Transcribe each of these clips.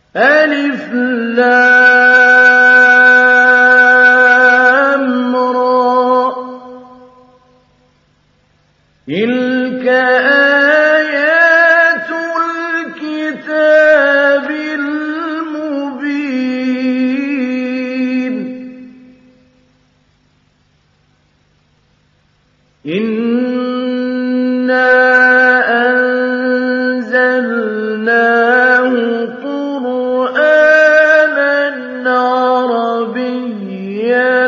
ألف لام را تلك آيات الكتاب المبين إنا أنزلناه قرآنا عربيا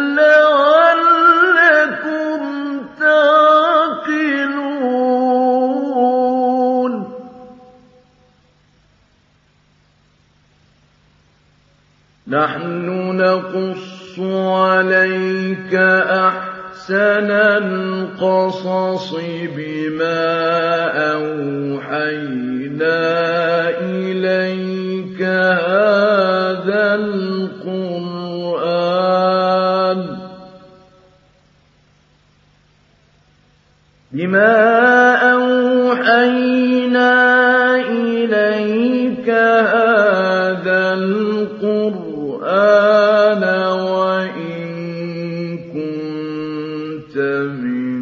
لعلكم تعقلون نحن نقص عليك أحسن القصص بما أوحينا إليك هذا القرآن وإن كنت من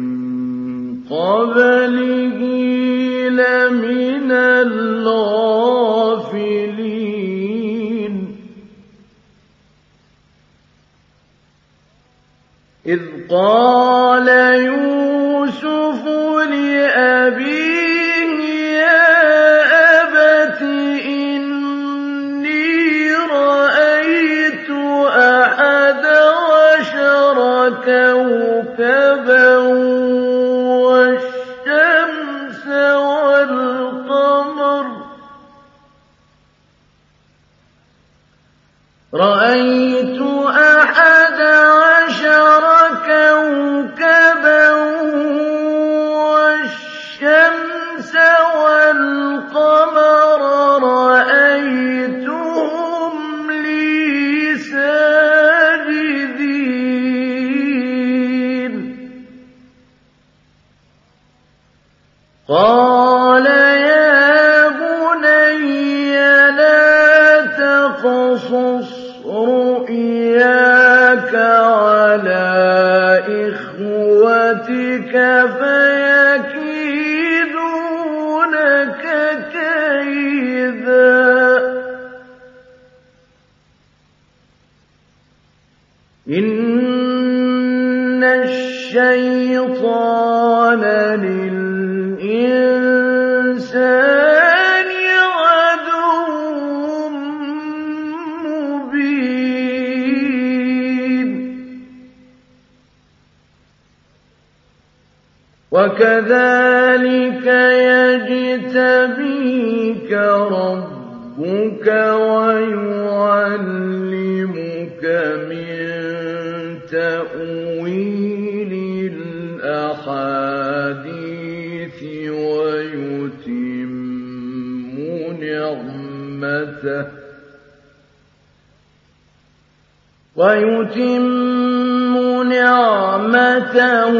قبله لمن الغافلين إذ قال يوسف لأبيه يا أبت إني رأيت 11 كوكبا والشمس والقمر رأيت 11 كوكبا والشمس والقمر رأيتهم لي ساجدين قال يا بني لا تقصص رؤياك على إخوتك فيكيدونك كيدا إن الشيطان للإنسان عدو مبين وكذلك يجتبيك ربك ويعلمك من تأويل الأحاديث ويتم نعمته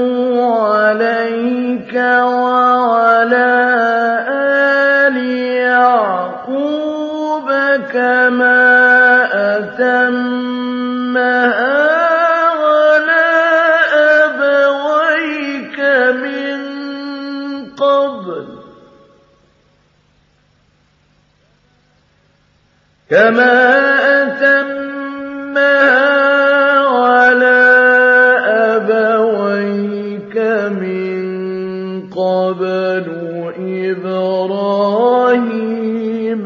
عليك وعلى آل يعقوب كما أتمها على أبويك من قبل إبراهيم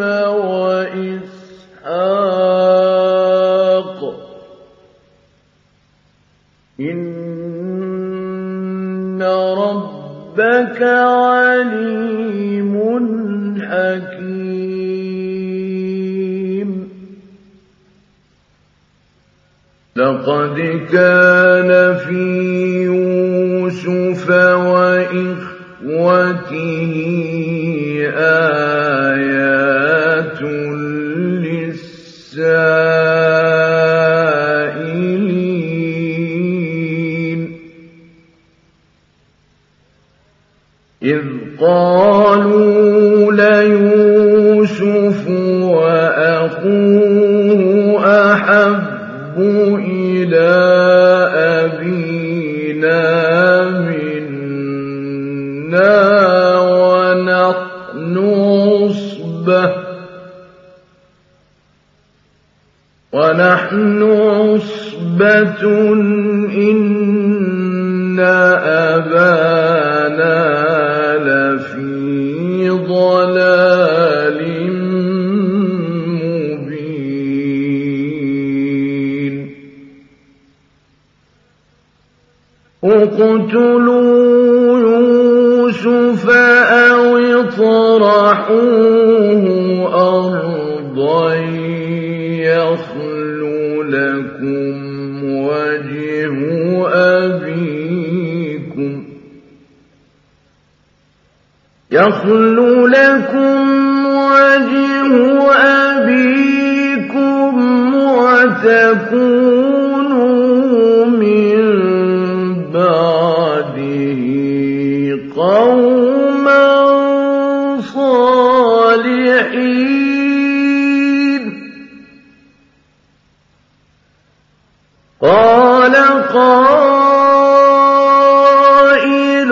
وإسحاق إن ربك عليم حكيم لقد كان في يوسف وإخوته آيات للسائلين إذ قالوا ليوسف وأخوه أحب إلى أبينا منا ونحن عصبة إن أبانا لفي ضلال مبين اقتلوا يوسف أو اطرحوه أرضا يخل لكم وجه أبيكم وتكونوا من بعده قوما صالحين قال قائل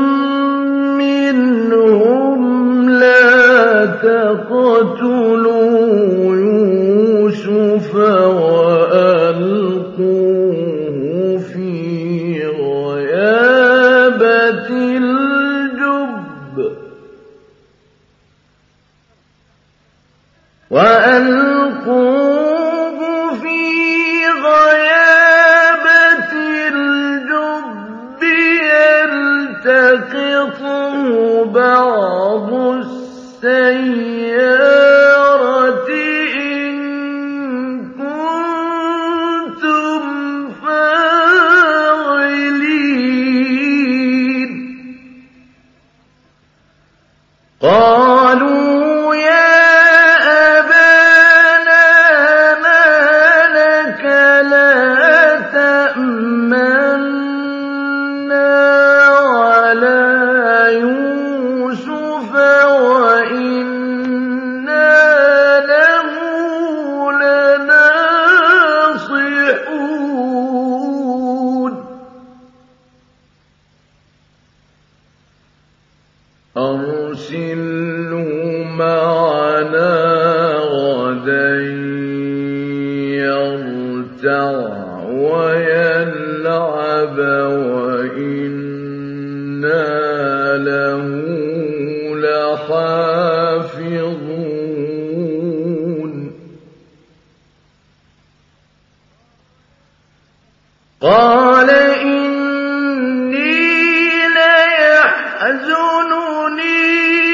منهم لا تقتلوا يوسف وألقوه في غيابة الجب يلتقطه بعض السيارة إن كنتم فاعلين قالوا يا أبانا ما لك لا تأمنا على يوسف وإنا له لناصحون أرسله معنا غدا يرتع ويلعب وإنا له لحافظون قال إني ليحزنني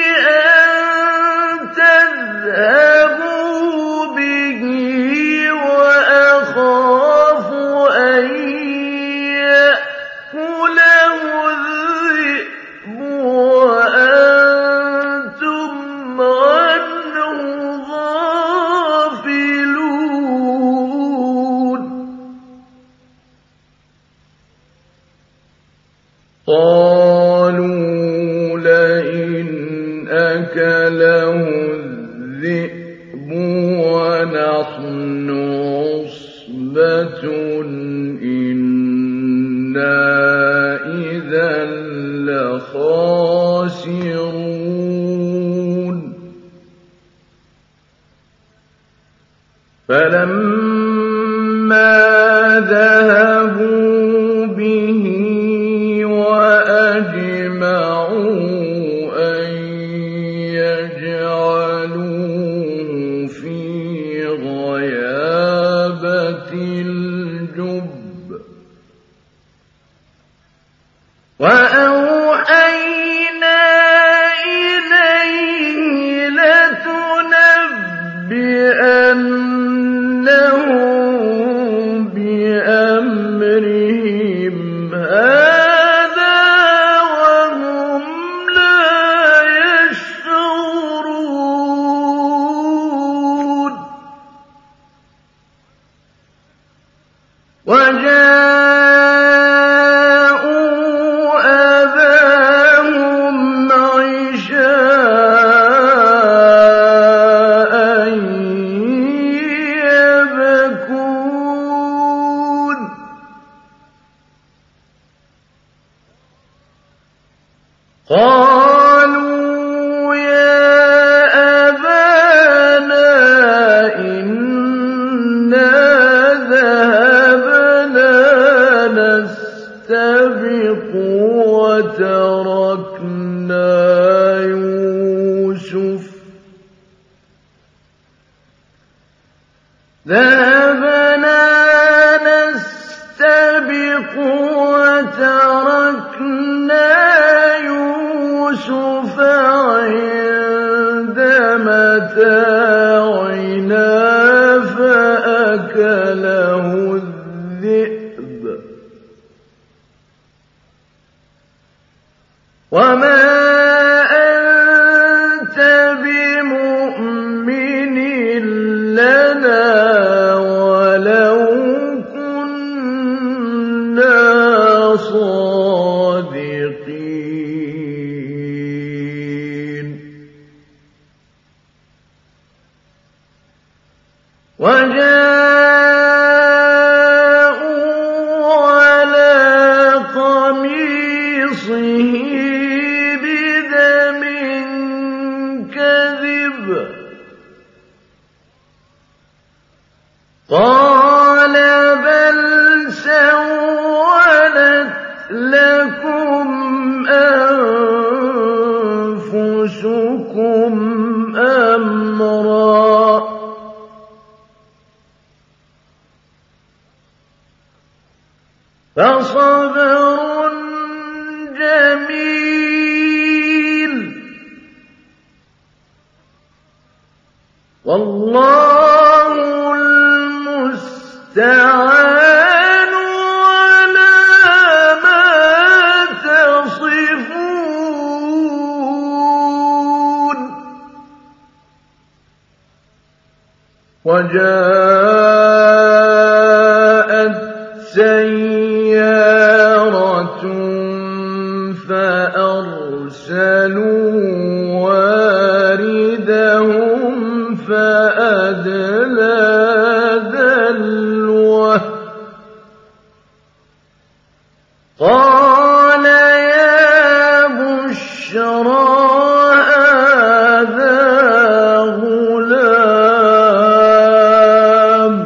أن تذهبوا به وأخاف أن يأكله الذئب وأنتم عنه غافلون قالوا لئن أكله الذئب ونحن عصبة إنا إذا لخاسرون فلما ذهبوا به وأجمعوا أن يجعلوه في غيابة الجب وأوحينا إليه لتنبئنهم بأمرهم ذهبنا نستبق وتركنا يوسف عند متاعنا فأكله الذئب وما أنت بمؤمن لنا ولو كنا صادقين وجاءوا على قميصه بدم كذب قال بل سولت لكم أنفسكم أمرا فصبر جميل والله المستعان على ما تصفون وجاءت سيارة فأرسلوا واردهم فأدلى دلوه قال يا بشرى هذا غلام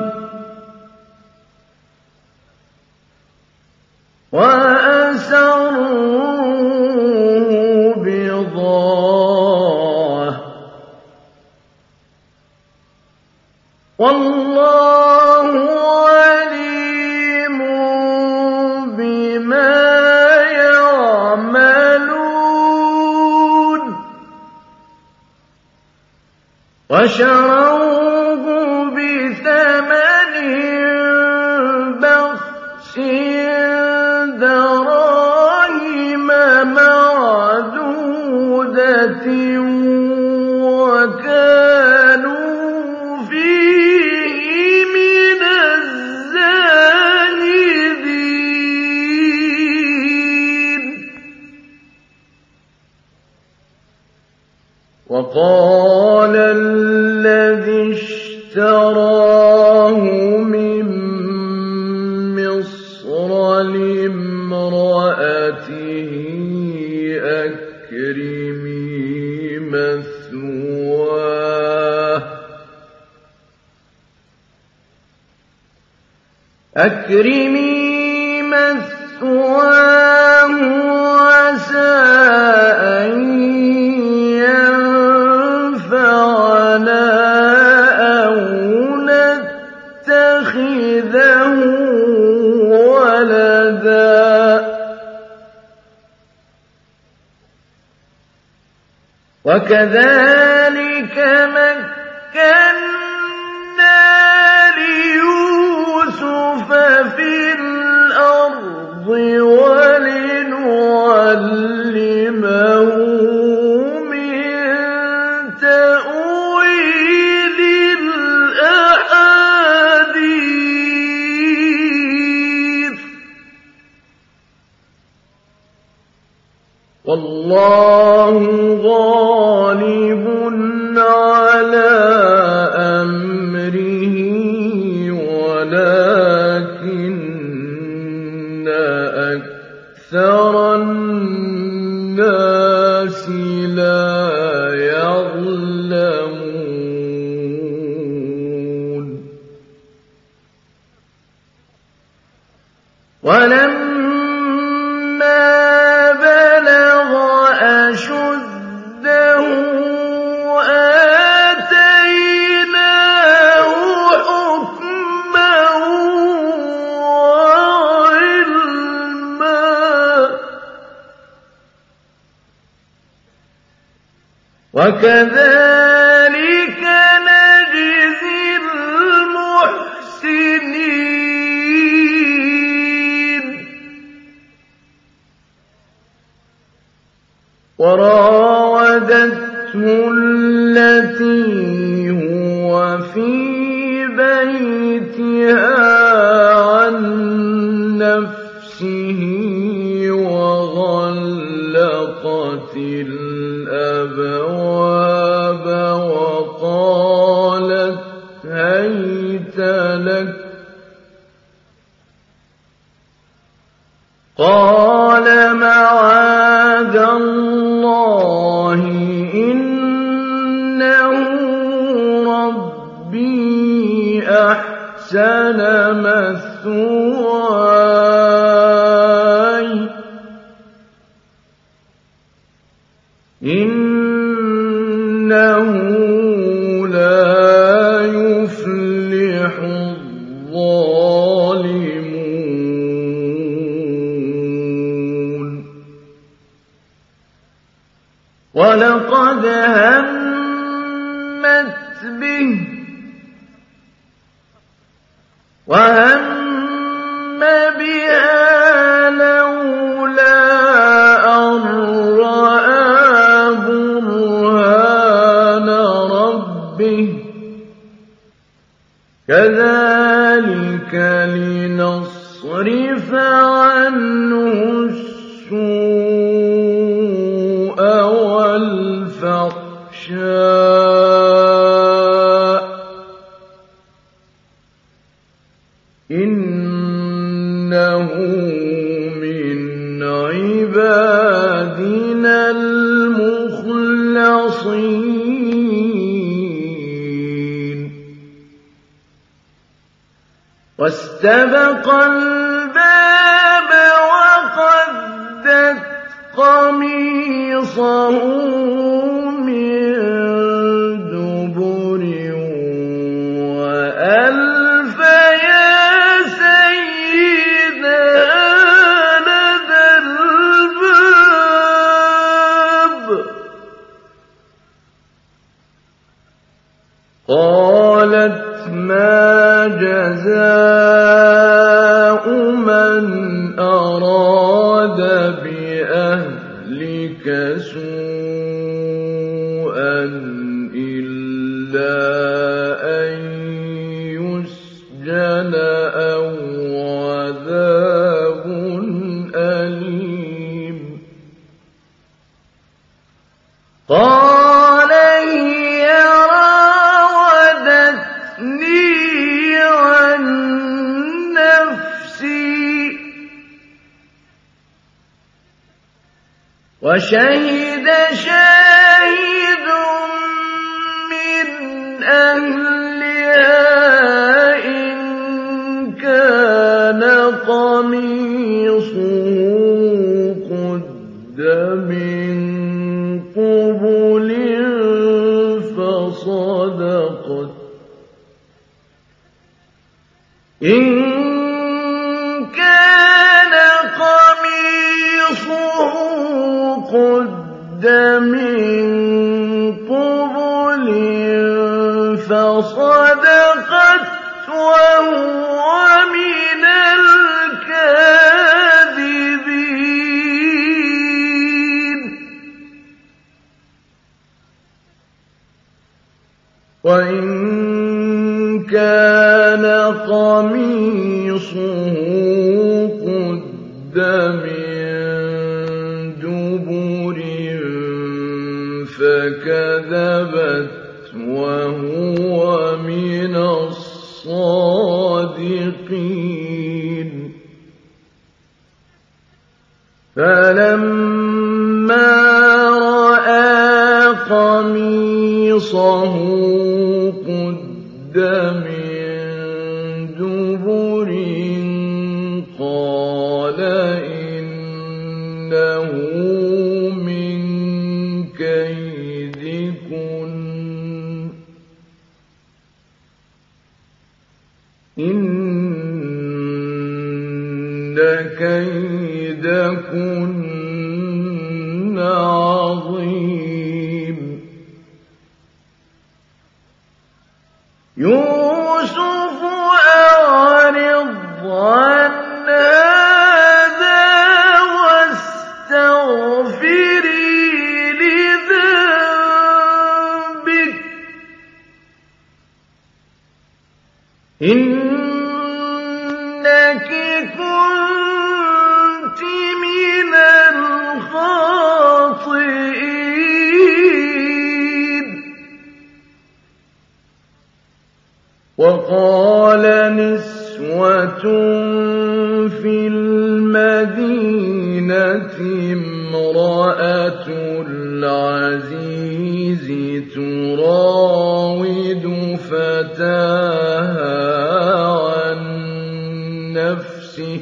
وأسروه بضاعة والله عليم بما يعملون وشروه بثمن بخس دراهم معدودة وكانوا فيه من الزاهدين وقال الذي اشتراه من مصر لامرأته أكرمي مثواه عسى أن ينفعنا أو نتخذه ولدا وكذلك مكنا ليوسف في الأرض ولنعلمه من تأويل الأحاديث والله غالب على أمره ولكن أكثر الناس لا يعلمون ولما بلغ أشده آتيناه حكما وكذلك نجزي المحسنين وراودته التي هو في بيتها عن نفسه وغلقت الأبواب وقالت هيت لك قال معاذ الله إنه ربي أحسن مثواي إنه لا يفلح الظالمون ولقد همت به وهم بها لولا أن رأى برهان ربه كذلك لنصرف عنه السوء والفحشاء إنه من عبادنا المخلصين واستبق الباب وقدت قميصه من دبر وألف يا سيدها لدى الباب قالت ما جزاء من أراد بأهلك سوءا إلا أن يسجن أو عذاب أليم قال هي راودتني عن نفسي وشهد شاهد من أهلها إن كان قميصه قد من قبل فصدقت إن كان قميصه قد من قبل فصدقت وهو من الكاذبين وإن كان قميصه قد من دبر فكذبت وهو من الصادقين فلما رأى قميصه قد من دبر قال إنه من كيدكن إن كيدكن عظيم يوسف أعرض عن هذا واستغفري لذنبك إنك كنت من الخاطئين. وقال نسوة في المدينة امرأة العزيز تراود فتاها عن نفسه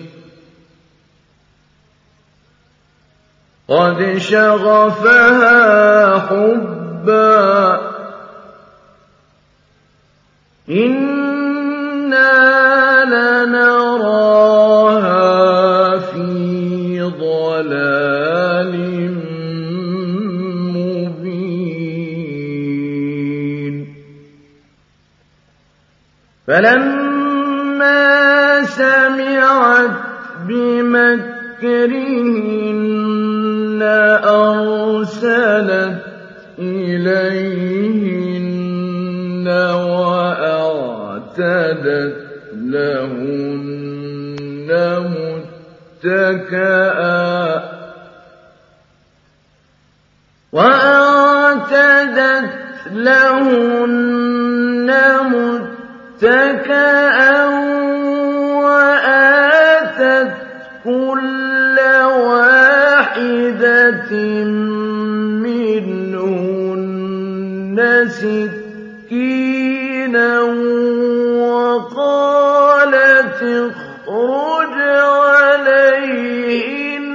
قد شغفها حبا إنا لنراها في ضلال مبين. فلما سمعت بمكرهن أرسلت إليهن وأعتدت لهن متكئا وآتت كل واحدة منهن سكينا وقالت اخرج عليهن.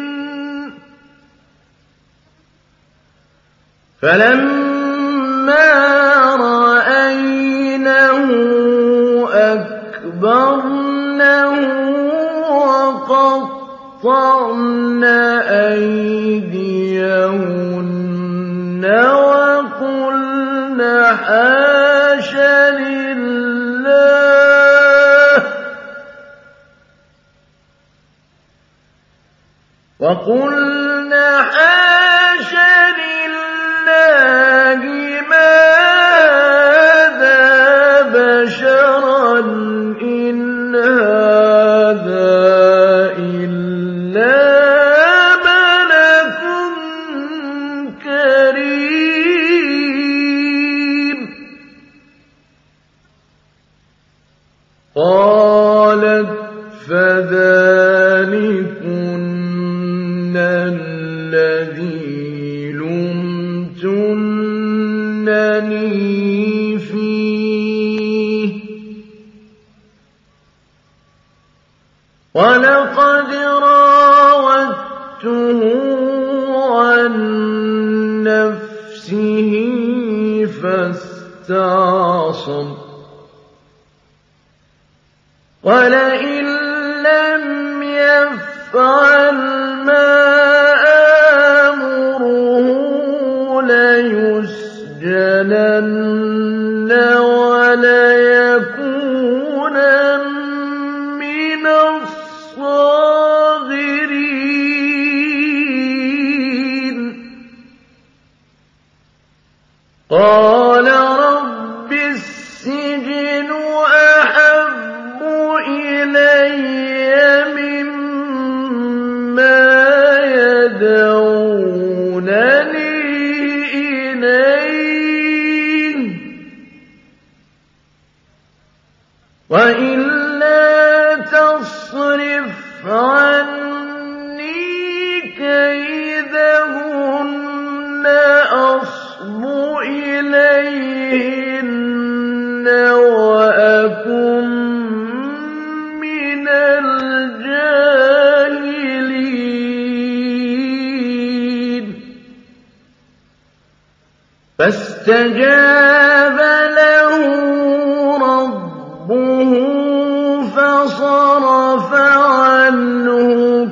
فلما رأينه أكبرنه وقطعن أيديهن وقلن حاش لله ما هذا بشرا إن هذا إلا ملك كريم. قالت فذلكن الذي لمتنني فيه ولقد راودته عن نفسه فاستعصم ولئن لم يفعل ما آمره ليسجنن وليكونن من الصاغرين. قال رب السجن أحب إلي مما يدعونني إليه وإلا تصرف عني كيدهن أصب إليهن وأكن من الجاهلين. فاستجاب له ربه فصرف عنه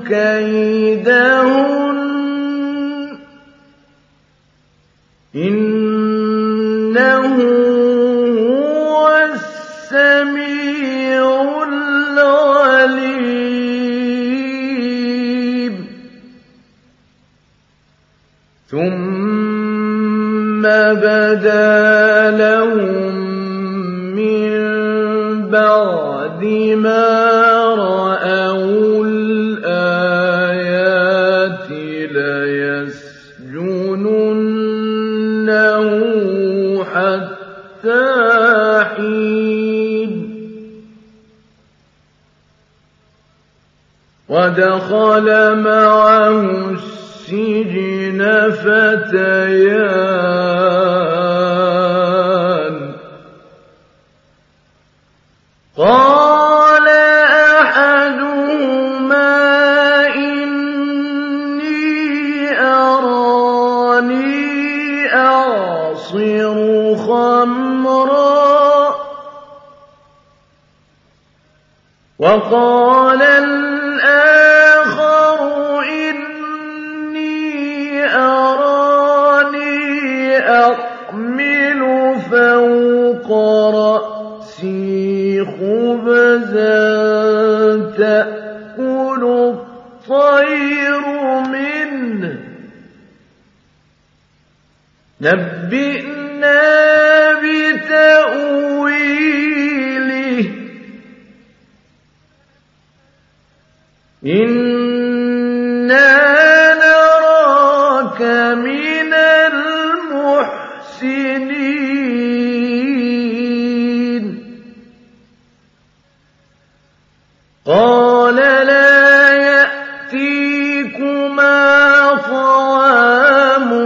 كيدهن إنه هو السميع العليم ثم بدا لهم من بعد ما رأوا الآيات ليسجننه حتى حين ودخل معه السجن فتيان قال أحدهما إني أراني أعصر خمرا وقال الآخر إني أراني أحمل فوق رأسي خبزا تأكل الطير منه نبئنا بتأويله إنا نراك من المحسنين قال لا يأتيكما طعام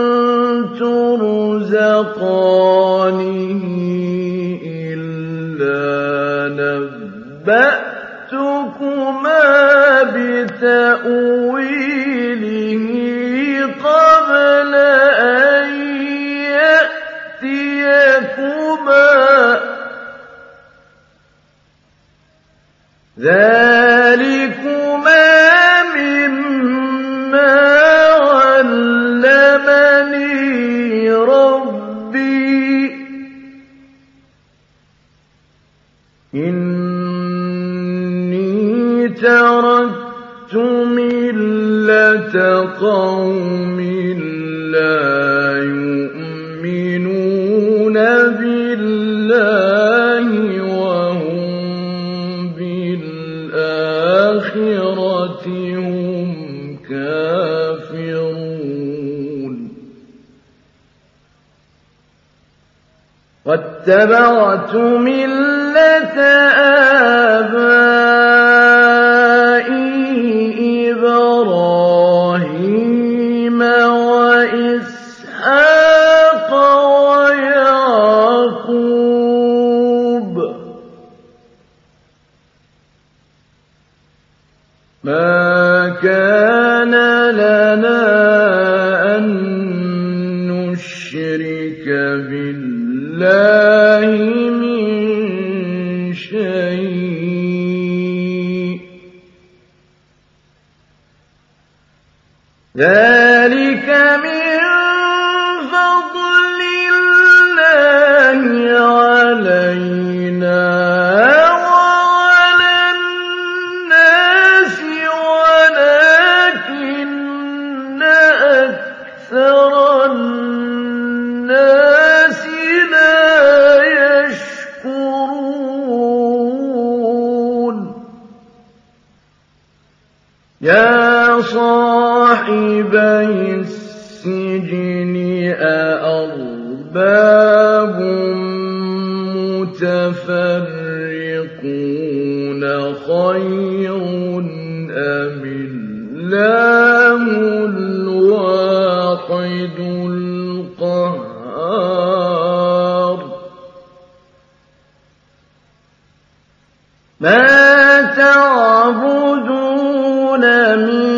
ترزقانه إلا نبأتكما بتأويله قبل أن يأتيكما ذلكما مما علمني ربي إني تركت ملة قوم لا يؤمنون بالله وهم بالآخرة هم كافرون واتبعت ملة آبائي إبراهيم وإسحاق ويعقوب ما كان لنا أن نشرك بالله من شيء ذلك من فضل الله علينا وعلى الناس ولكن أكثر الناس لا يشكرون يا صاحبي السجن أأرباب متفرقون خير أم الله الواحد القهار ما تعبدون من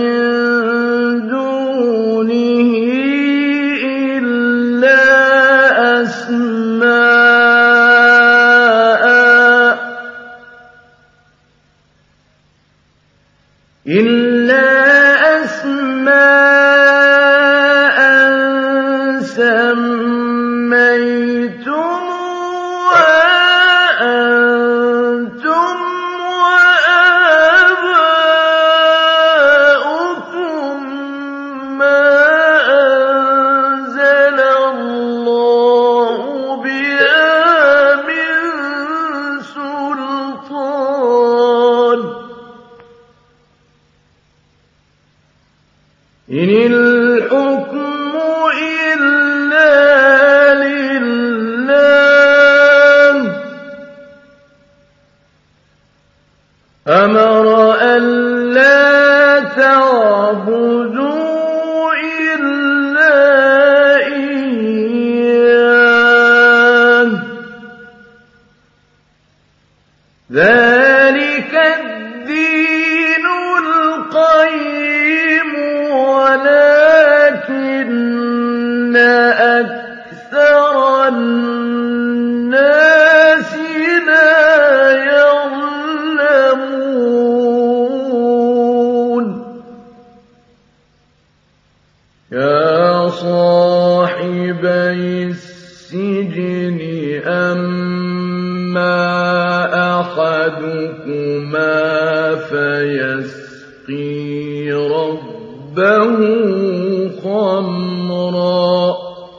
دونه إلا أسماء سميتموها إن الحكم إلا لله أمر ألا تعبدوا إلا إياه ذلك الدين القيم ولكن أكثر الناس لا يعلمون يا صاحبي السجن أما أحدكما فيسقي ربه خمرا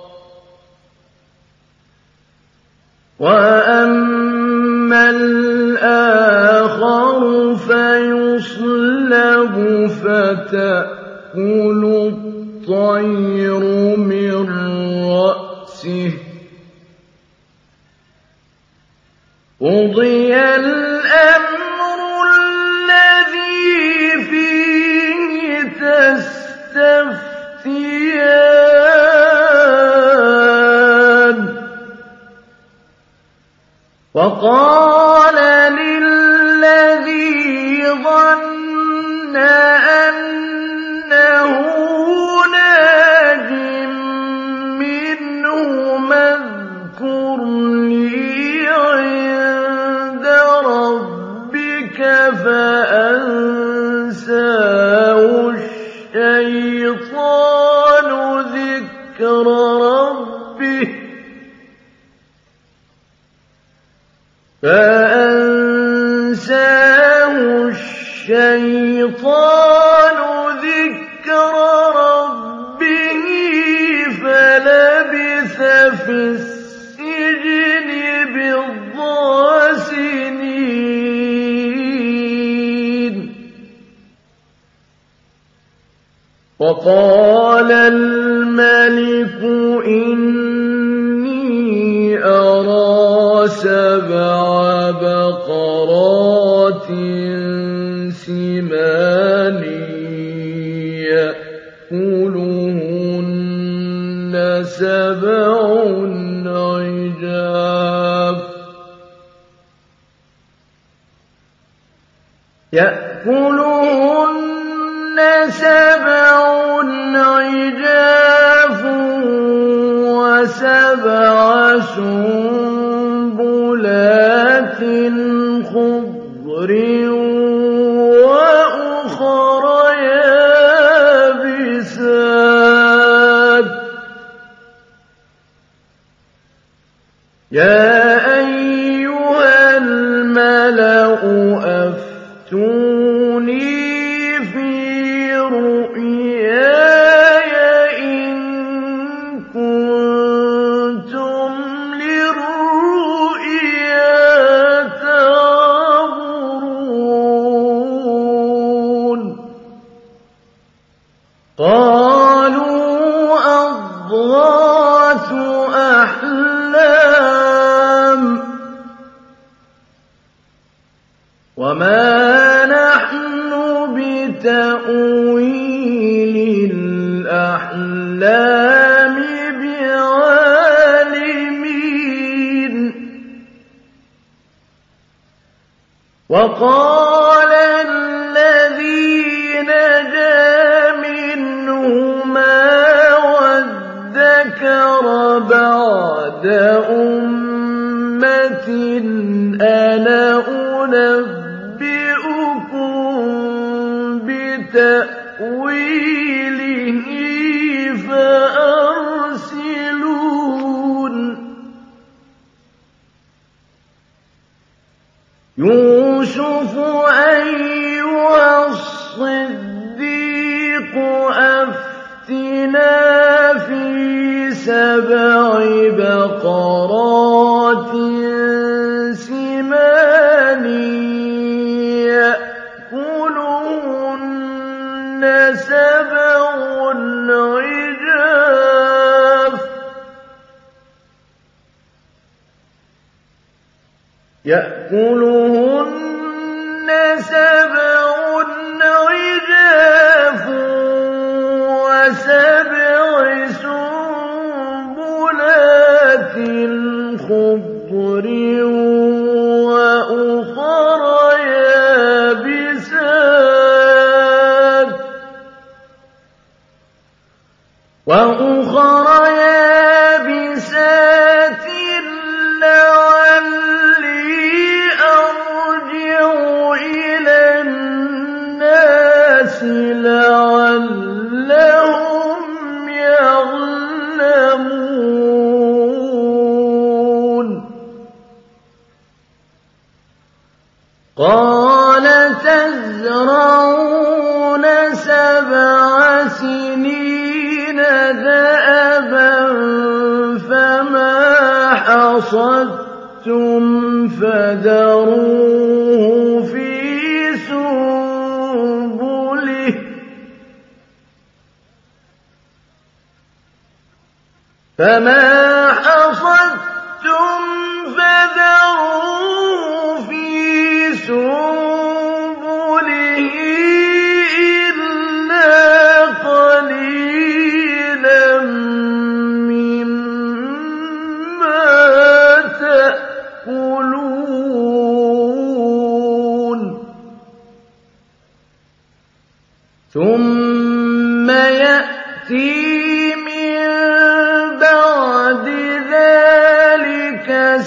وأما الآخر فيصلب فتأكل الطير من رأسه قضي الأمر الذي فيه تستفتيان وقال للذي ظن أنه ناج منه اذكرني عند ربك فأنساه الشيطان ذكر ربه فلبث في السجن بضع سنين وقال الملك إني أرى 7 بقرات سمان يأكلهن 7 عجاف و7 سنبلات خضر وأخر يابسات يا أيها الملأ أفتوني في رؤياي إن كنتم للرؤيا تعبرون قالوا أضغاث أحلام وما نحن بتأويل الأحلام بعالمين وقال الذي نجا منهما وادكر بعد أمة أنا أنبئكم بتأويله فأرسلون يوسف أيها الصديق أفتنا في 7 بقرات سمان يأكلهن 7 يأكلهن 7 عجاف و7 سنبلات خضر وأخر يابسات لعلي أرجع إلى الناس لعلهم يعلمون قال تزرعون 7 سنين دأبا فما حصدتم فذروه في سنبله إلا قليلا مما تأكلون ثم يأتي من بعد ذلك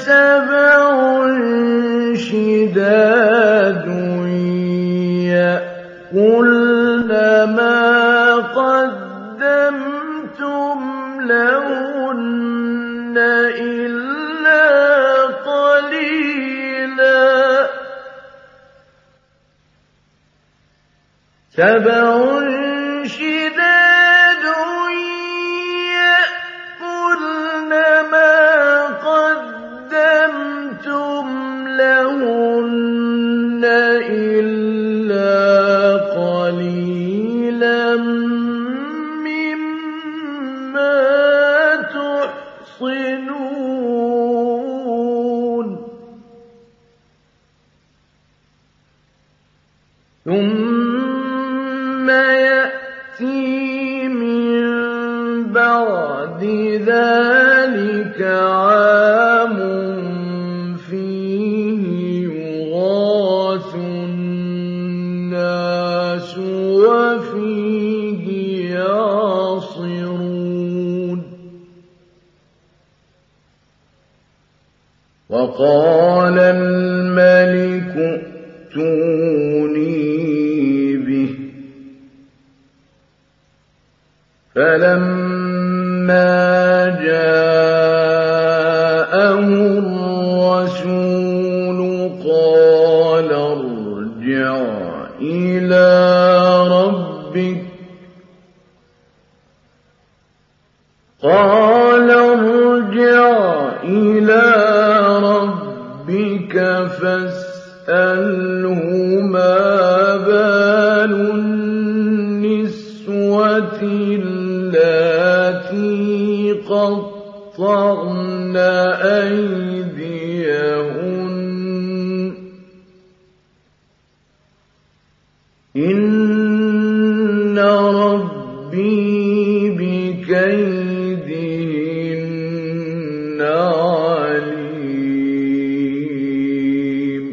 7 شداد يأكلن ما قدمتم لهن إلا قليلا 7 شداد يأكلن ما قدمتم لهن إلا قليلا مما تحصنون ثم يأتي من بعد ذلك عام فيه يغاث الناس وفيه يعصرون وقال الملك ائتوني به فلما جاءه الرسول قال ارجع إلى ربك فاسأله ما بال النسوة اللاتي قطعن أيديهن إن ربي بكيدهن عليم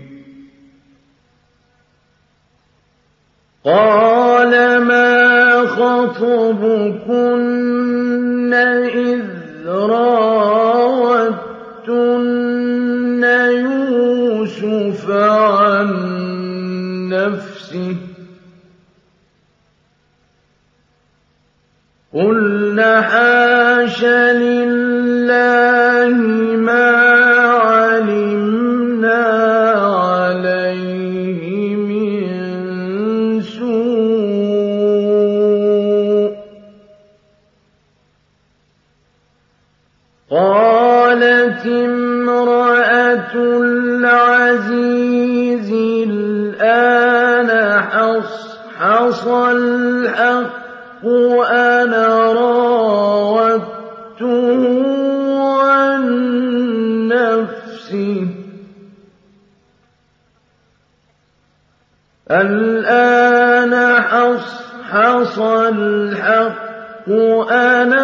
قال ما خطبكن إذ راوتن يوسف عن نفسه قلنا حاش لله ما علمنا عليه من سوء قالت امرأة العزيز الآن حصحص الحق وأنا راودته عن نفسه الآن حصحص الحق أنا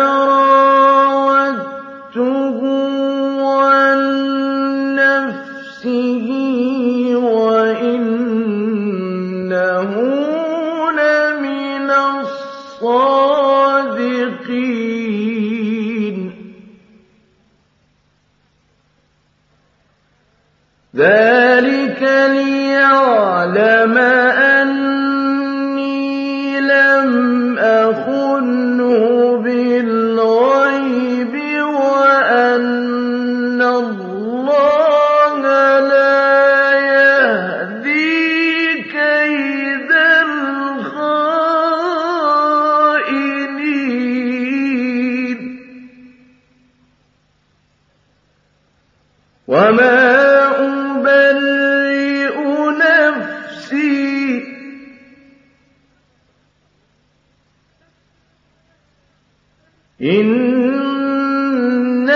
راودته عن نفسه وإنه لمن الصادقين ذلك ليعلم أني لم أخنه بالغيب وأن الله لا يهدي كيد الخائنين وما أبرئ نفسي إن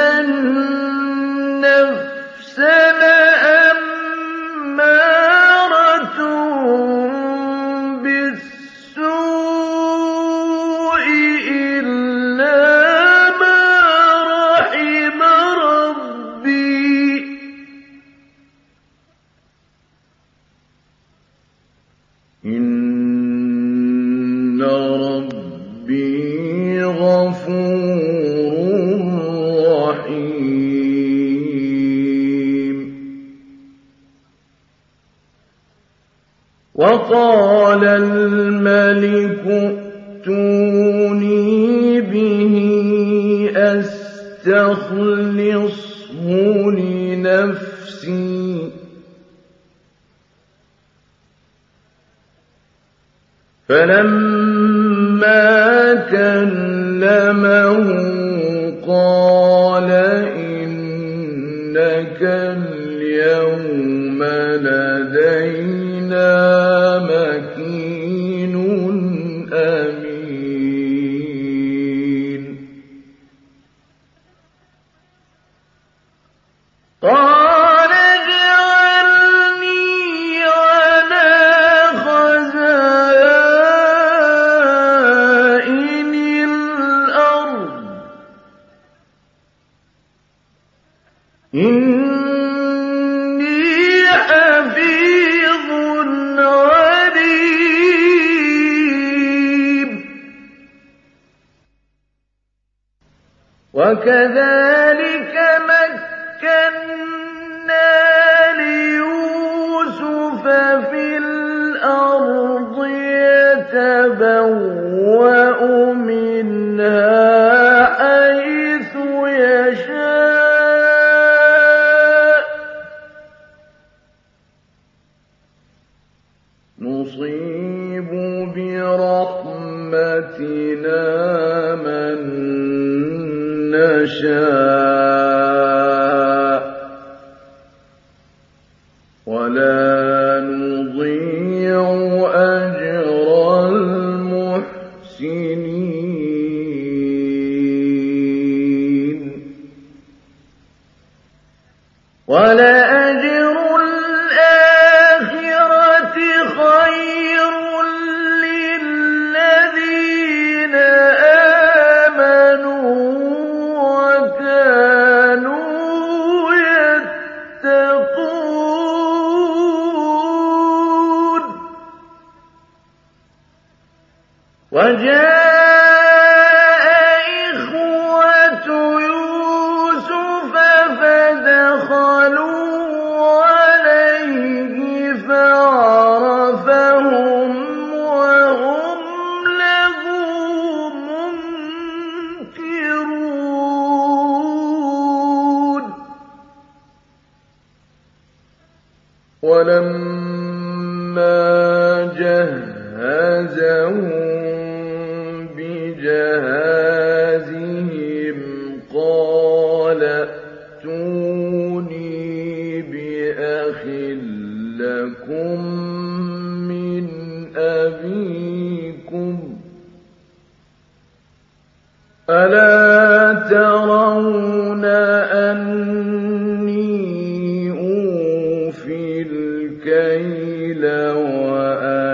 النفس لأمارة بالسوء إلا ما رحم ربي إن ربي غفور رحيم وقال الملك ائتوني به أستخلصه لنفسي فلما كلمه قال إنك اليوم لدينا مكين أمين قال اجعلني على خزائن الأرض إني حفيظ عليم وكذلك مكنا ليوسف في الأرض يتبوأ منها حيث يشاء نصيب برحمتنا من نشاء ولا نضيع أجر المحسنين ولأجر الآخرة خير للذين آمنوا وكانوا يتقون وجاء إخوة يوسف فدخلوا عليه فعرفهم وهم له منكرون ولما جهزهم بجهازهم قال ائتوني بأخ لكم من أبيكم ألا ترون أني أوفي الكيل وأنا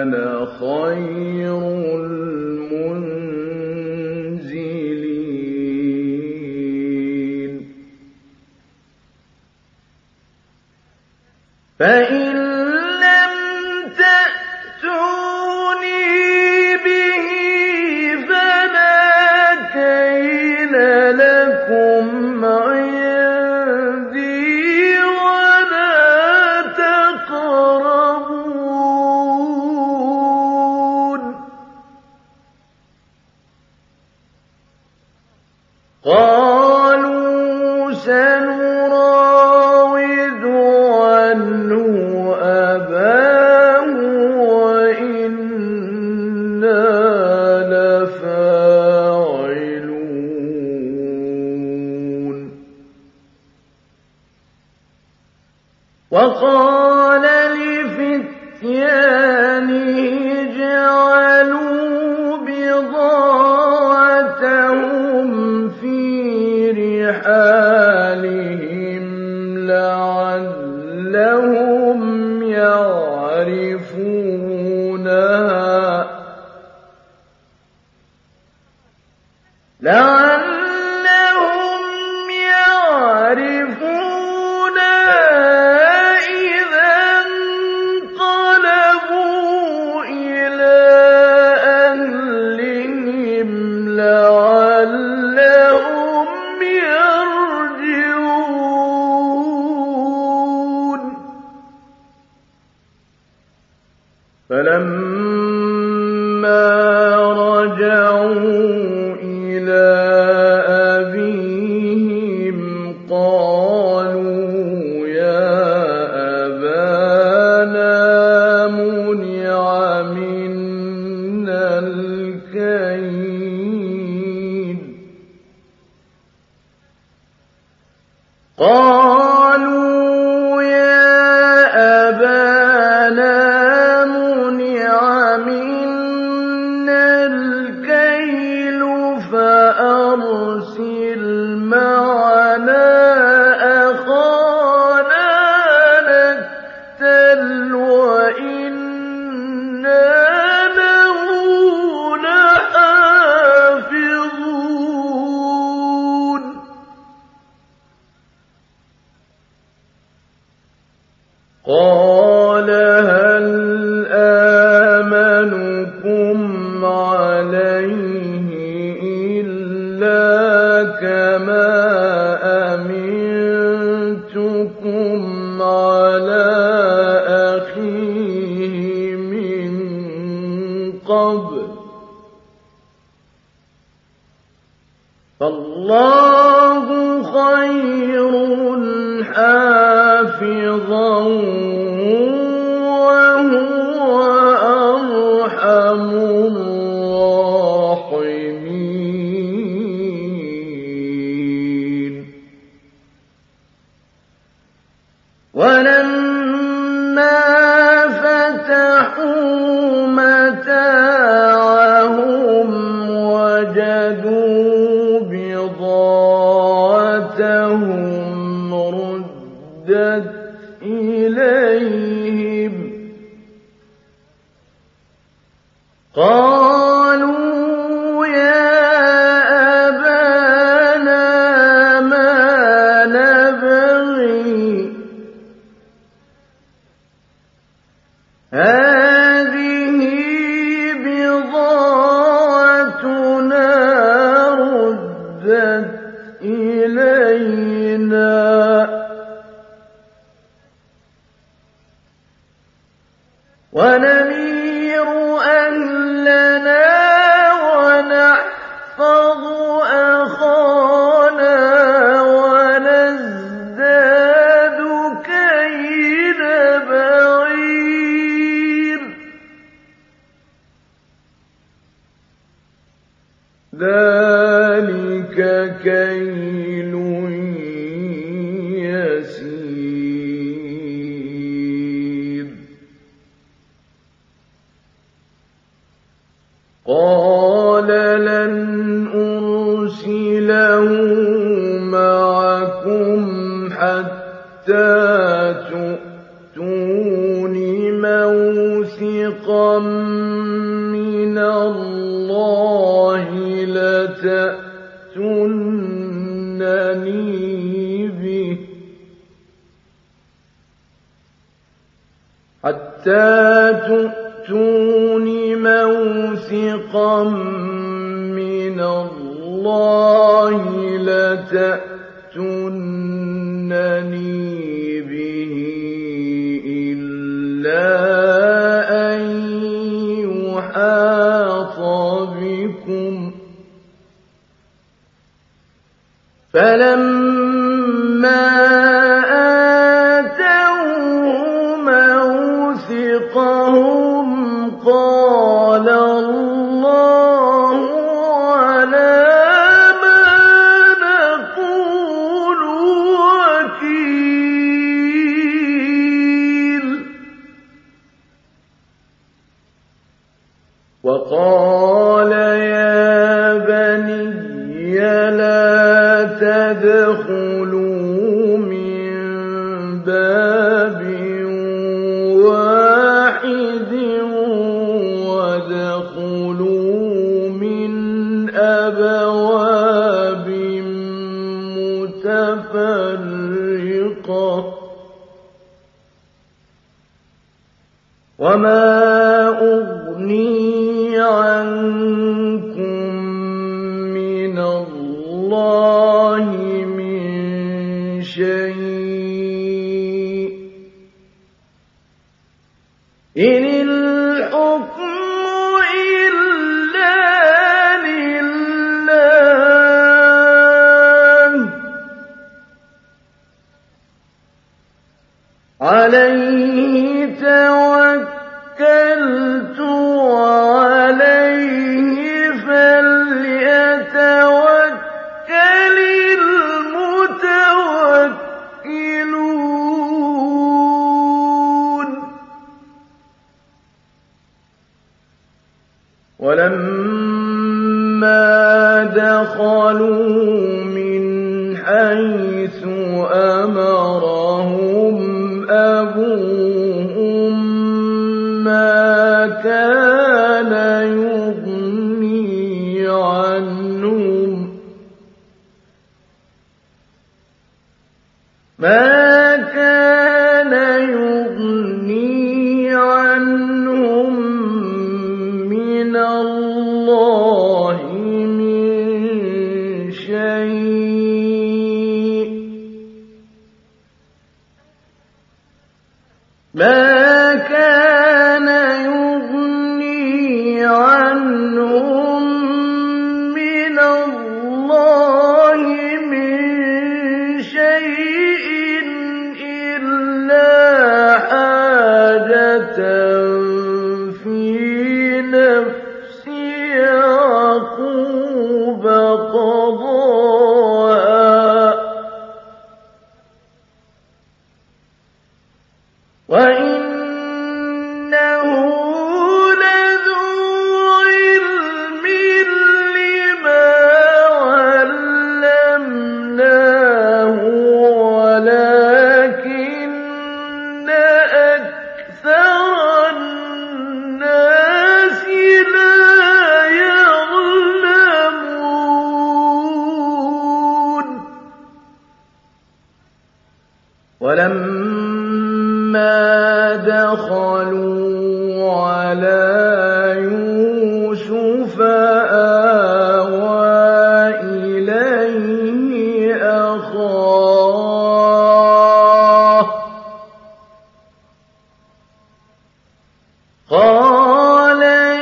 فإن لم تأتوني به فلا كيل لكم عندي ولا تقربون. قالوا سنراود عنه أباه وإنا لفاعلون. وقال لفتيانه جعلوا بضاعتهم في رحالهم لعلهم يعرفونها إذا انقلبوا إلى أهلهم لعلهم يرجعون. فلما رجعوا إلى أبيهم قالوا يا أبانا منع منا الكيل. قالوا يا أبانا منع منا الكيل فأرسل معنا أخانا نكتل وإنا له لحافظون. قال هل آمنكم عليه إلا كما أمنتكم على أخيه من قبل فالله خير حافظا وهو أرحم الراحمين. ولما فتحوا متاعهم وجدوا بضاعتهم ردت إليهم قالوا يا أبانا ما نبغي هذه بضاعتنا ردت إلينا ونمير أهلنا ونحفظ أخانا ونزداد كيل بعير ذلك كيل يسير. قال لن أرسله معكم حتى تؤتون موثقا من الله لتأتونني به حتى تؤتون موثقا من الله لتأتونني به إلا أن يحاط بكم فلما آتوه موثقهم قال الله على ما نقول وكيل وقال يا بني لا تدخلوا من باب واحد وادخلوا من أبواب متفرقة وما أغني عنكم من الله من شيء إن الحكم إلا لله عليه توكلت وعليه فليتوكل المتوكلون ولما دخلوا من حيث أمرهم أبوهم ما كان يغني عنهم من الله من شيء ما كان يغني عنهم من الله من شيء إلا حاجة في نفس يعقوب قضاها وإنه لذو علم لما علمناه ولكن أكثر الناس لا يعلمون ولما دخلوا على يوسف آوى إليه أخاه قال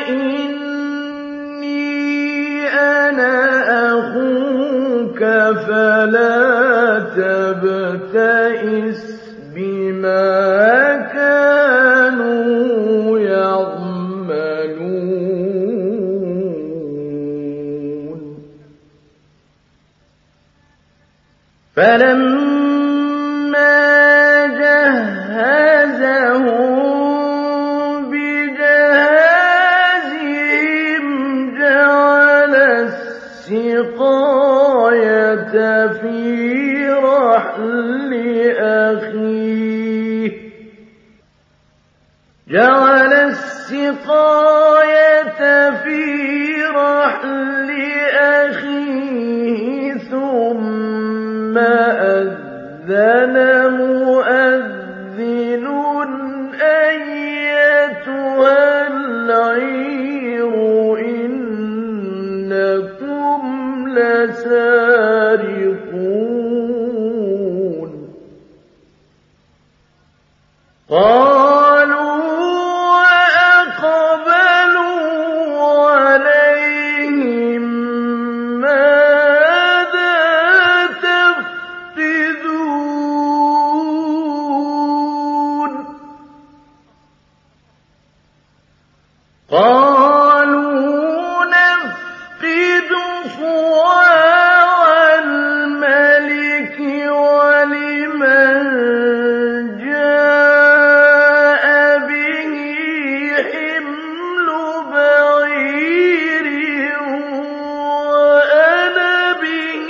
إني أنا أخوك فلا تبتئس بما كانوا يعملون فلما جهزهم بجهازهم جعل السقاية في رحل أخيه ثم أذن مؤذن أيها قالوا نفقد صواع الملك ولمن جاء به حمل بعير وأنا به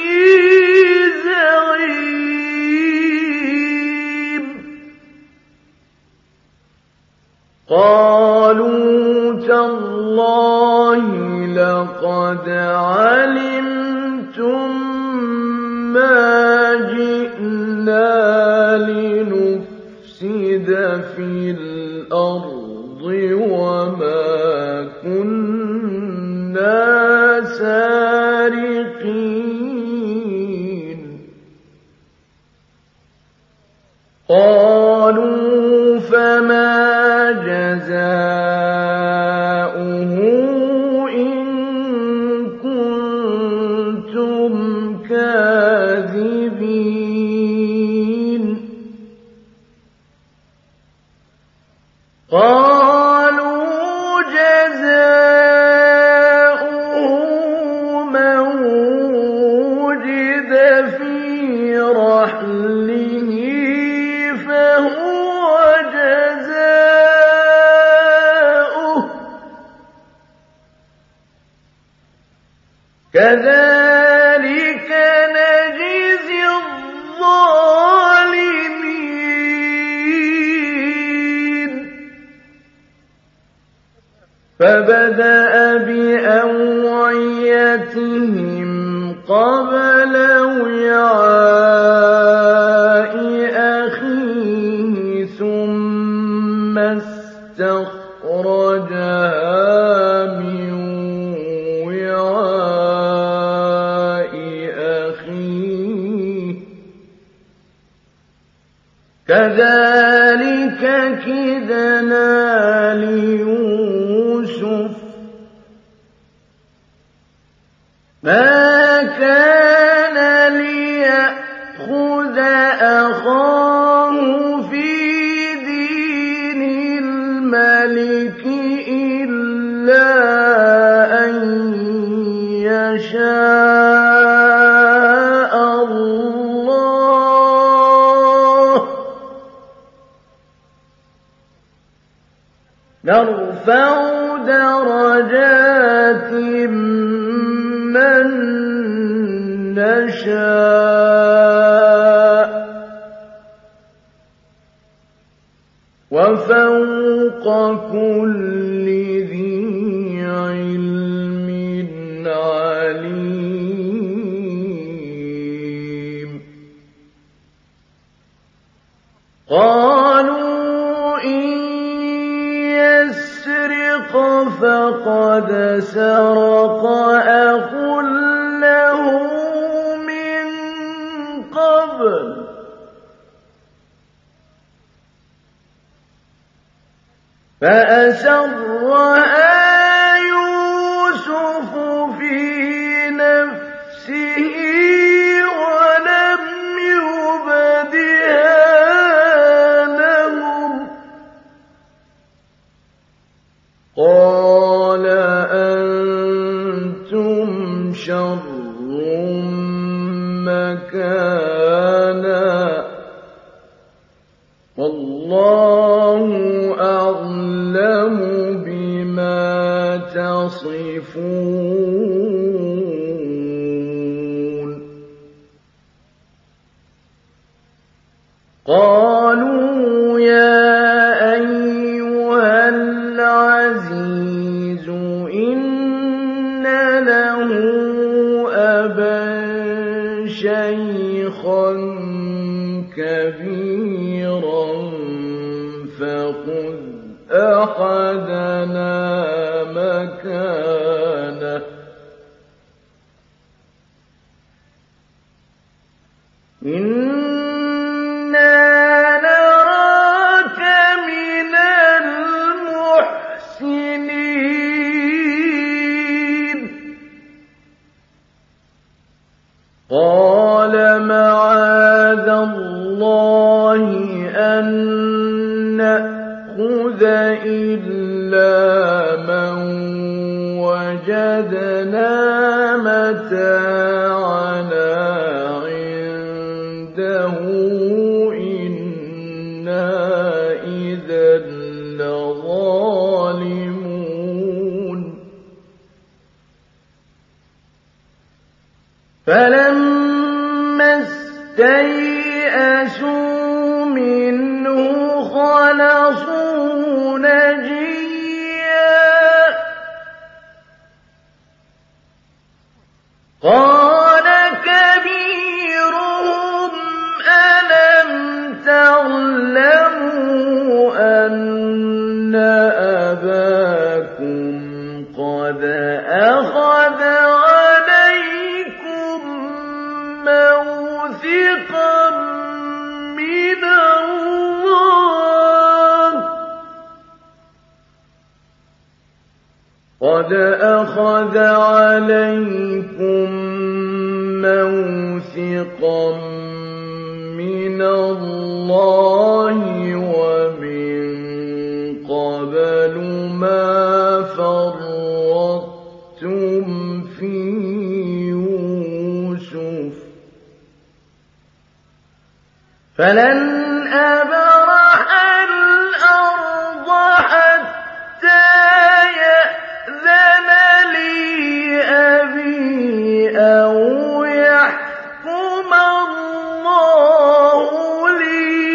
زعيم. قالوا تالله لقد علمتم ما جئنا لنفسد في الأرض وما كنا سارقين. قالوا فما جزاؤه إن كنتم كاذبين. قالوا جزاؤه من وجد في رحله فهو جزاؤه كذلك نجزي الظالمين. فبدأ بأوعيتهم قبل وعاء أخيه ثم استخرجها من وعاء أخيه كذلك كدنا ليوسف ما كان ليأخذ أخاه في دين الملك إلا أن يشاء الله نرفع درجات من نشاء وفوق كل ذي علم عليم. قالوا إن يسرق فقد سرق أخ له من قبل فأسرها يوسف في نفسه ولم يبدها لهم قال أنتم شر مكانا والله أعلم بما تصفون. قالوا يا أيها العزيز إن له أبا شيخا كبيرا فخذ أحدنا مكانه إنا نراك من المحسنين. قال معاذ الله أن نأخذ إلا من وجدنا متاعنا عنده إنا إذا لظالمون فلما استيئسوا منه خلصوا نجيا قال كبيرهم ألم تعلموا أن أباكم قد أخذ عليكم موثقا من الله قد أخذ عليكم موثقا من الله ومن قبل ما فرطتم في يوسف فلن أبرح الأرض حتى يأذن لي أبي أو يحكم الله لي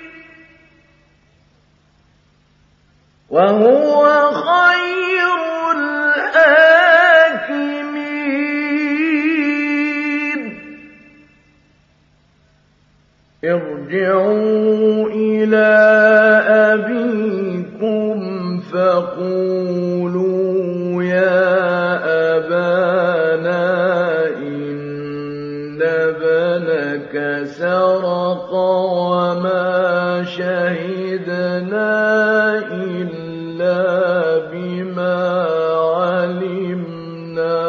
وهو خير الحاكمين ارجعوا إلى أبيكم فقولوا يا أبانا إن ابنك سرق وما شهدنا إلا بما علمنا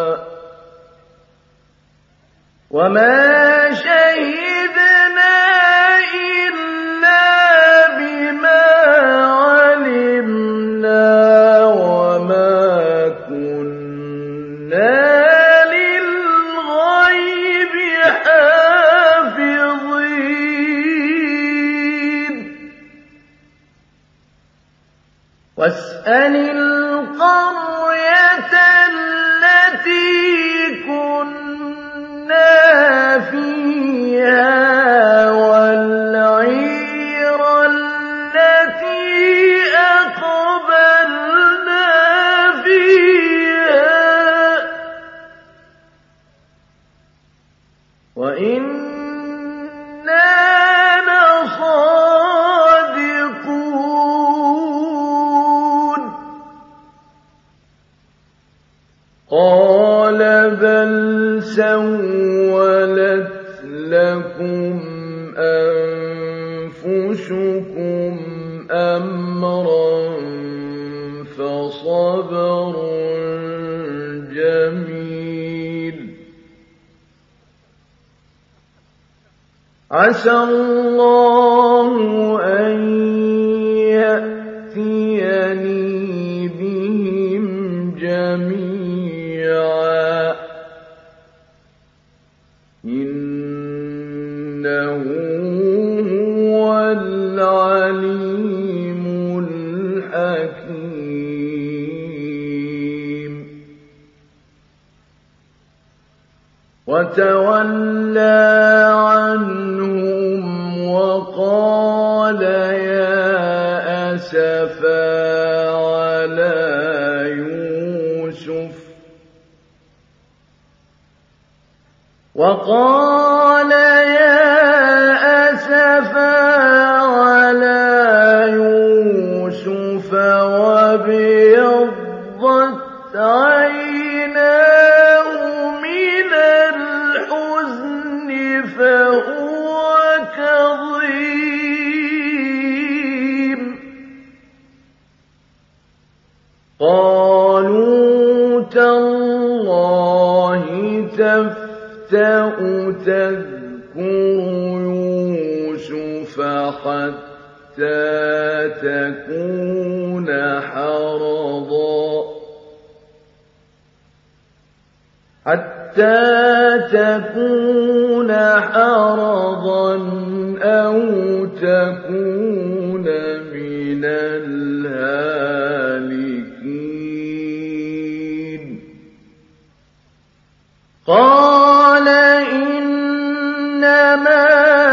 وما كنا للغيب حافظين واسأل القرية التي كنا فيها والعير التي أقبلنا فيها وإنا لصادقون قال بل سولت لكم أنفسكم أمرا فصبر جميل عسى الله أن يأتيني بهم جميعا إنه هو العليم الحكيم وتولى عنهم وقال يا أسفا على يوسف وابيضت عيناه من الحزن فهو كظيم قالوا تالله تفتأ تذكر يوسف حتى تكون حرضا حتى تكون حرضا أو تكون من الهالكين قال إنما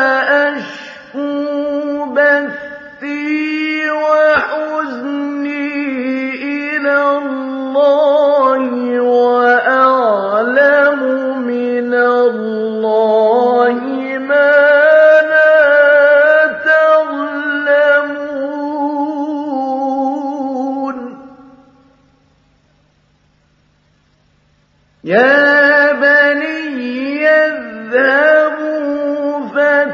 أشكو بثي وحزني إلى الله وأعلم من الله ما لا تعلمون يا بني اذهبوا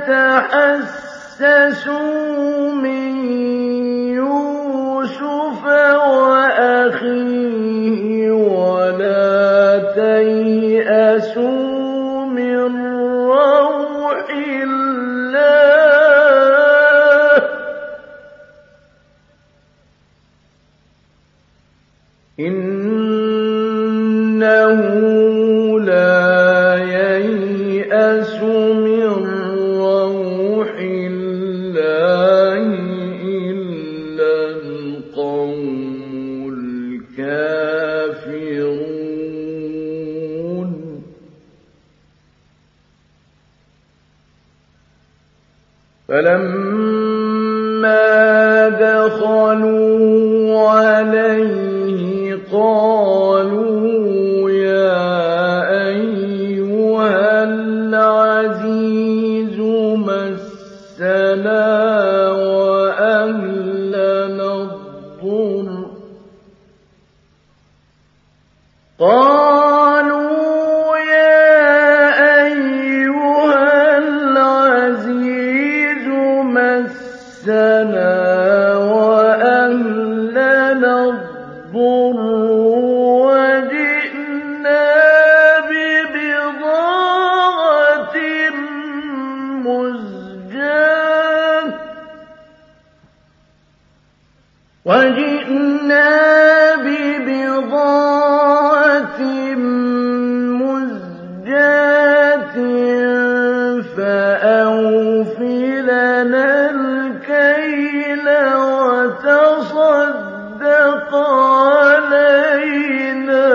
فتحسسوا من يوسف وأخيه ولا تيأسوا من روح الله إنه لا ييأس من روح الله إلا القوم الكافرون فلما دخلوا عليه قالوا يا أيها العزيز مسنا وأهلنا الضر قالوا يا أيها العزيز مسنا وأهلنا الضر وجئنا ببضاعة مزجاة فأوف لنا الكيل وتصدق علينا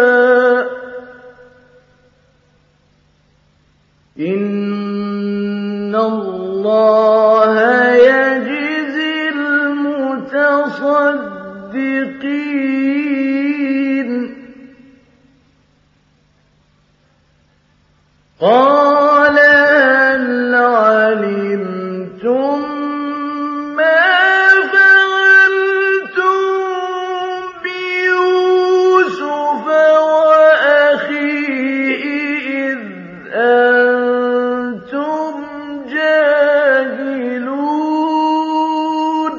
إن الله يجزي المتصدقين قال هل علمتم ما فعلتم بيوسف وأخيه إذ أنتم جاهلون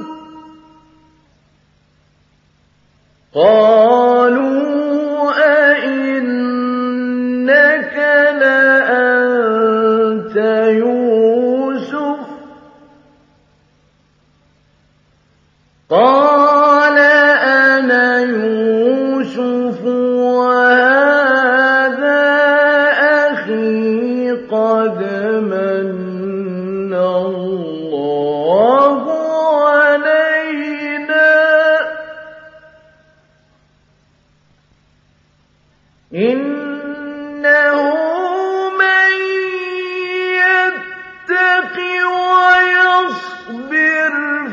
قالوا أئنك لأنت يوسف قال أنا يوسف وهذا أخي قد من الله علينا إنه من يتق ويصبر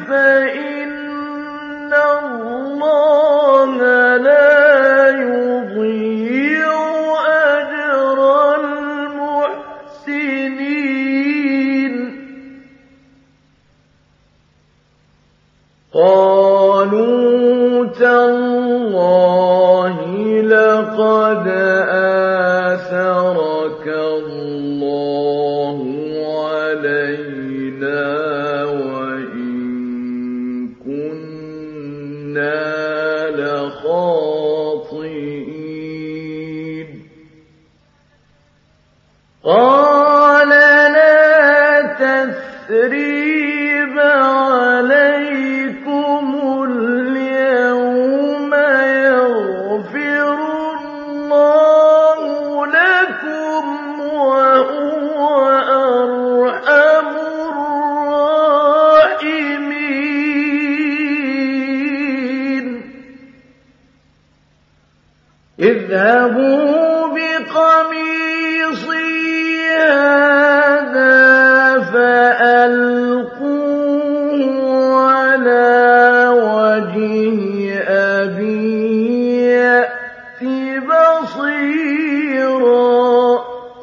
فإن الله لا يضيع أجر المحسنين قالوا تالله لقد آثرك الله علينا وإن كنا لخاطئين قال لا تثريب عليكم اليوم يغفر الله لكم اذهبوا بقميصي هذا فألقوه على وجه أبي يأت بصيرا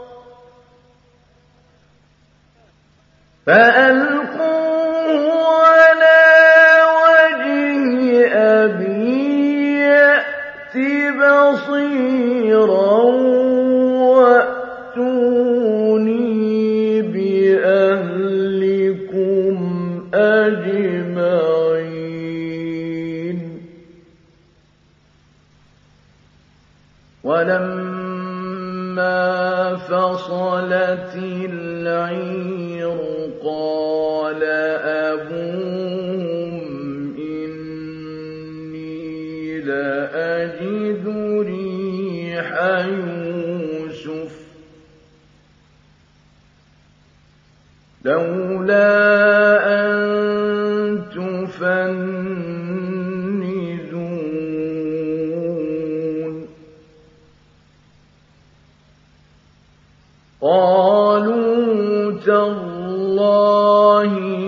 وَأْتُونِي بِأَهْلِكُمْ أَجْمَعِينَ وَلَمَّا فَصَلَتِ الْعِيرُ قَالَ أَبُوهُمْ إِنِّي لَأَجِدُ رِيحَ يُوسُفَ لَوْلَا أَن تُفَنِّدُونِ قَالُوا تَاللَّهِ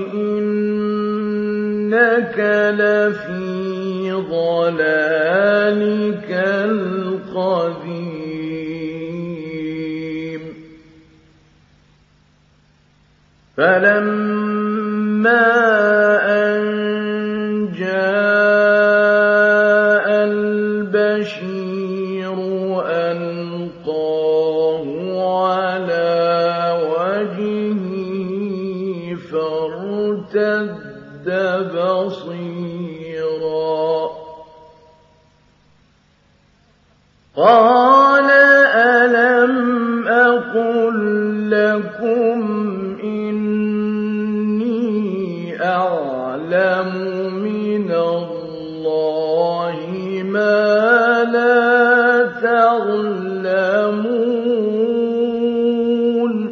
إِنَّكَ لَفِي ضَلَالِكَ الْقَدِيمِ فَلَمَّا أَن جَاءَ الْبَشِيرُ أَلْقَاهُ عَلَىٰ وَجْهِهِ فَارْتَدَّ بَصِيرًا قَالَ أَلَمْ أَقُل لَّكُمْ إِنِّي أَعْلَمُ مِنَ اللَّهِ مَا لَا تَعْلَمُونَ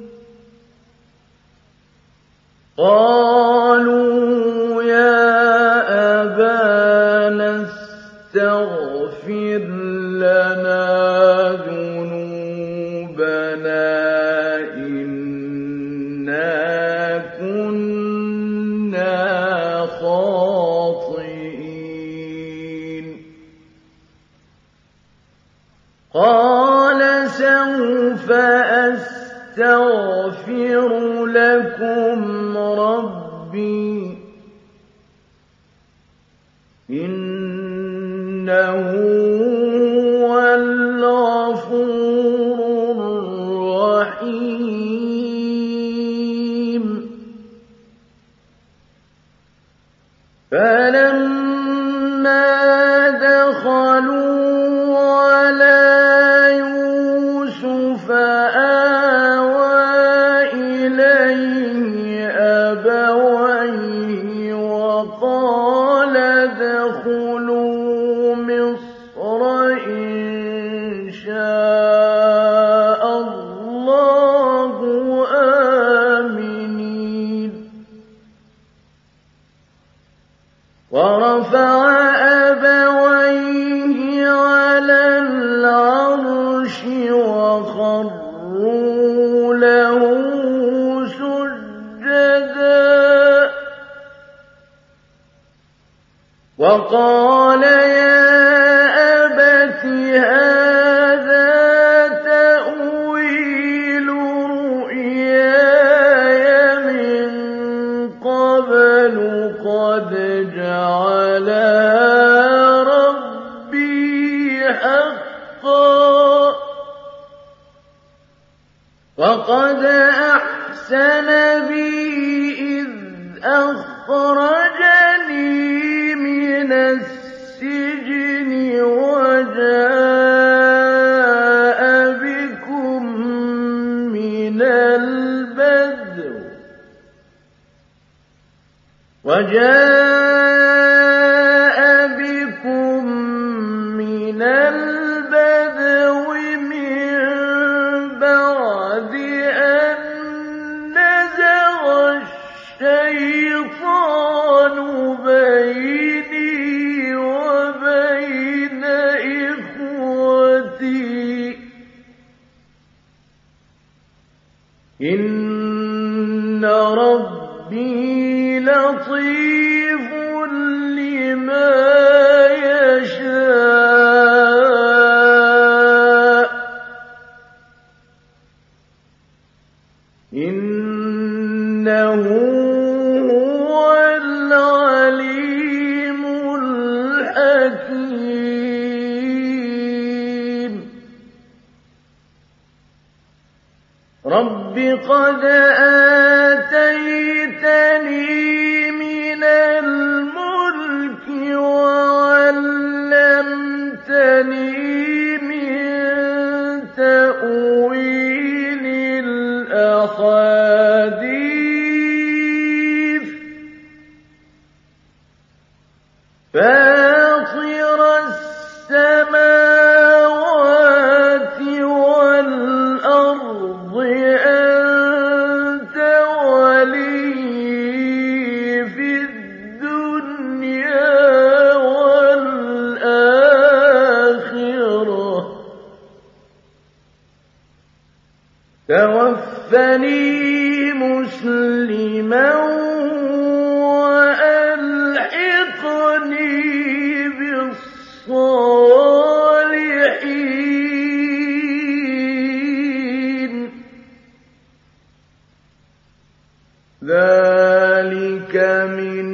قَالُوا يَا أَبَانَا اسْتَغْفِرْ لَنَا ذُنُوبَنَا إِنَّا كُنَّا خَاطِئِينَ قَالَ سَوْفَ أَسْتَغْفِرُ لَكُمْ رَبِّي إِنَّهُ هُوَ الْغَفُورُ الرَّحِيمُ فَلَمَّا دَخَلُوا عَلَىٰ يُوسُفَ آوَىٰ إِلَيْهِ أَبَوَيْهِ وَقَالَ ادْخُلُوا مِصْرَ إِن شَاءَ اللَّهُ آمِنِينَ وَرَفَعَ أَبَوَيْهِ عَلَى الْعَرْشِ وَخَرُّوا لَهُ سُجَّدًا وَقَالَ يَا أَبَتِ هَٰذَا تَأْوِيلُ رُؤْيَايَ مِن قَبْلُ قَدْ جَعَلَهَا رَبِّي حَقًّا وَقَدْ أَحْسَنَ بِي إِذْ أَخْرَجَنِي مِنَ السِّجْنِ وَجَاءَ بِكُم مِّنَ الْبَدْوِ مِن بَعْدِ أَن نَّزَغَ الشَّيْطَانُ بَيْنِي وَبَيْنَ إِخْوَتِي رب قد آتيتني من الملك وعلمتني من تأويل الأحاديث فاطر السماوات والأرض أنت ولي في الدنيا والآخرة توفني مسلما وألحقني بالصالحين ذلك من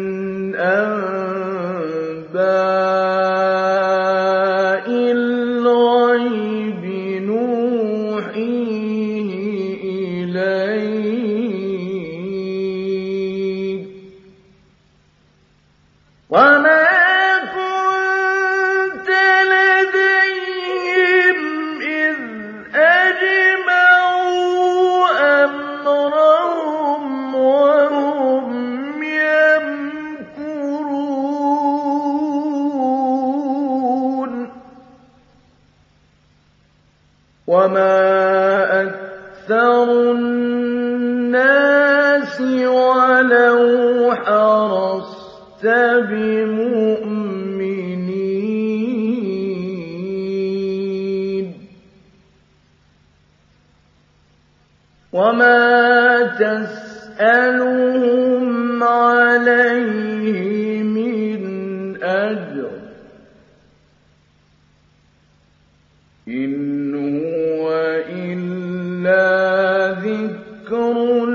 أنباء الغيب نوحيه إليك وما كنت لديهم إذ أجمعوا أمرهم وهم يمكرون وما أكثر الناس ولو حرصت بمؤمنين وما تسألهم عليه من أجر إن هو إلا ذكر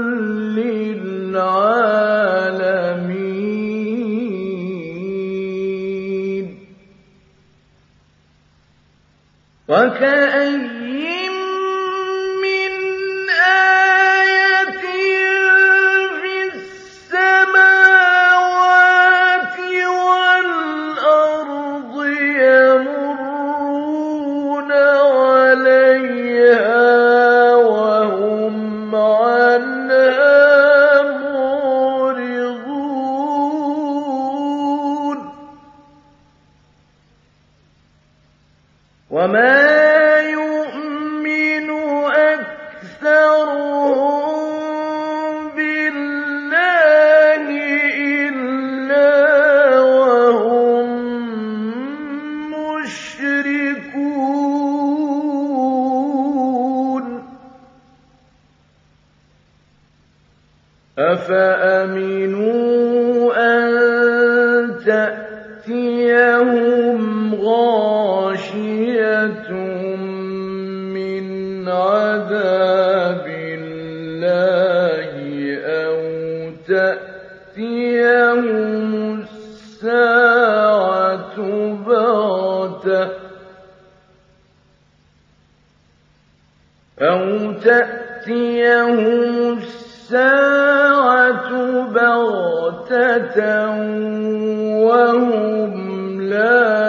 للعالمين وكأين من آية في السماوات والأرض يمرون عليها وهم عنها معرضون وما يؤمن أكثرهم بالله إلا وهم مشركون أفأمنوا أن تأتيهم غاشية من عذاب الله أو تأتيهم الساعة بغتة وهم لا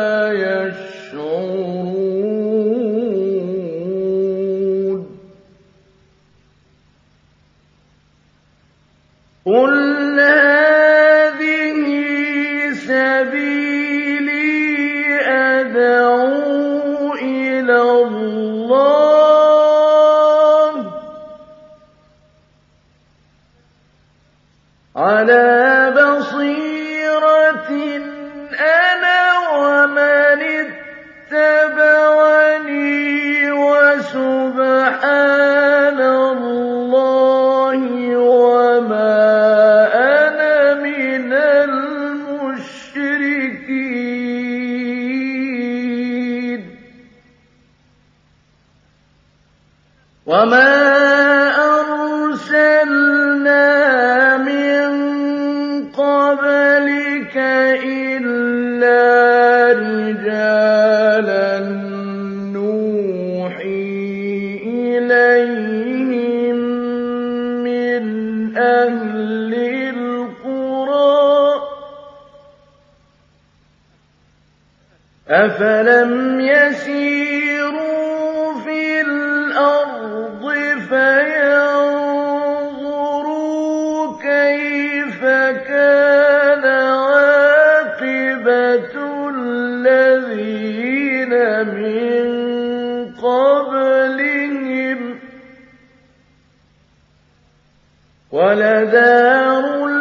يشعرون قل هذه سبيلي أدعو إلى الله على بصيرة أنا ومن اتبعني وسبحان الله وما أنا من المشركين وما أرسلنا من قبلك إلا رجالا نوحي إليهم أفلم يسيروا في الأرض فينظروا كيف كان عاقبة الذين من قبلهم ولدار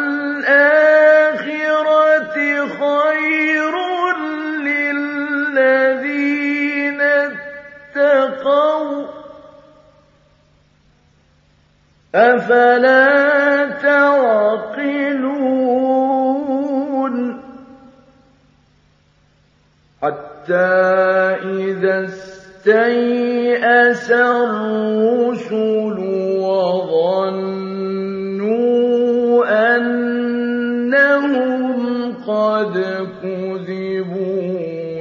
الآخرة خير للذين اتقوا أفلا تعقلون حتى إذا استيأس الرسل وظنوا أنهم قد كذبوا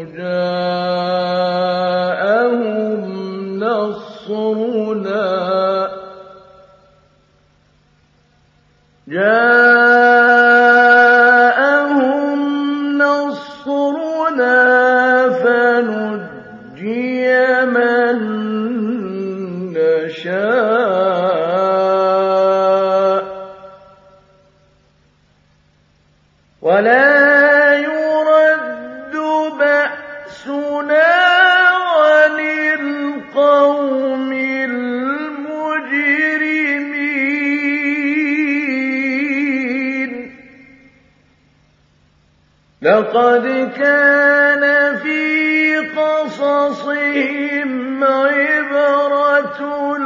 جاءهم نصرنا فنجي من نشاء ولا يرد بأسنا عن القوم المجرمين لقد كان في قصصهم عبرة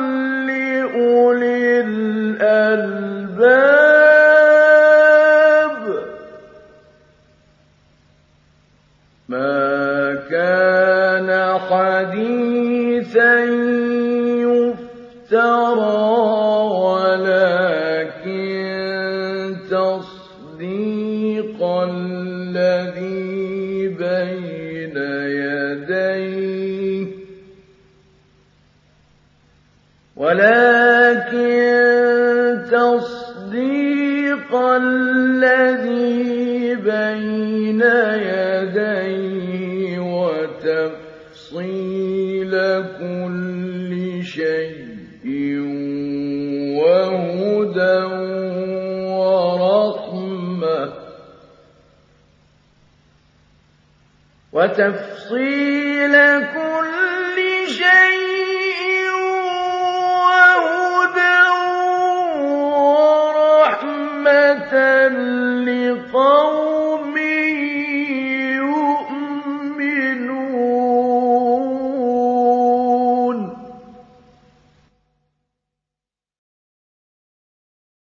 لأولي الألباب ما كان حديثا يفترى ولكن تصديق الذي بين يديه وتفصيل كل شيء وهدى ورحمة لقوم